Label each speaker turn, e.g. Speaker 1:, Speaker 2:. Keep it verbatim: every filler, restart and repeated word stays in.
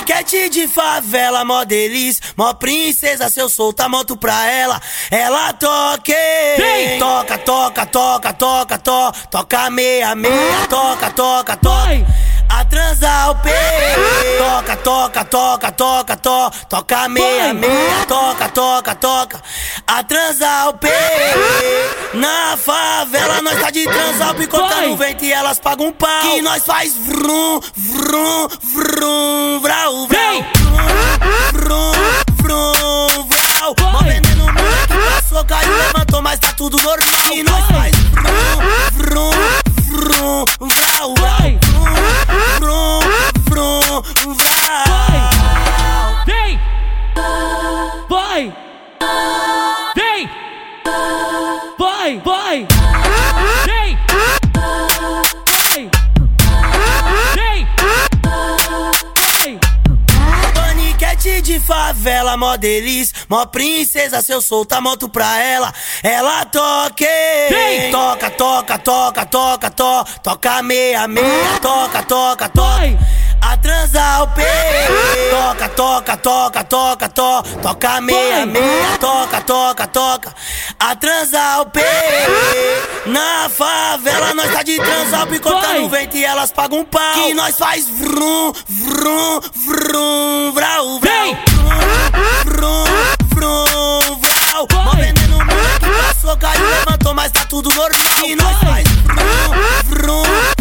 Speaker 1: Paniquete de favela, mó delícia, mó princesa, se eu soltar moto pra ela, ela toque.
Speaker 2: Vem.
Speaker 1: Toca, toca, toca, toca, toca, toca meia, meia, toca, toca, toca. A transar o peito. Toca, toca, toca, toca, toca, toca meia, meia, toca, toca, toca. A transar o peito. Na favela nós tá de transar o picotando o vento e elas pagam um pau. Que nós faz vrum, vrum, vrum, vrau, vrau. Vrum, vrum, vrau. Mó veneno, moleque passou, caiu, levantou, mas tá tudo normal. Que nós faz vrum, vrum, vrum, vrau, vrau. Vrum, vrum, vrau.
Speaker 2: Vem! Vai! Vem! Vai! Vai! Vem! Vai! Vem! Vai!
Speaker 1: Paniquete de favela, mó delícia, mó princesa, se eu soltar moto pra ela, ela toque.
Speaker 2: Vem.
Speaker 1: Toca, toca, toca, toca, toca, toca meia, meia, toca, toca, toca. A transar o peito. Toca, toca, toca, toca, toca, toca meia, meia, toca, toca, toca. A transar o peito. Na favela nós tá de transar o picotando o vento e elas pagam um pau. Que nós faz vrum, vrum, vrum, vrau, vrau. Vrum, vrum, vrau. Mó veneno, moleque passou, caiu, levantou, mas tá tudo normal. Que nós faz vrum, vrum,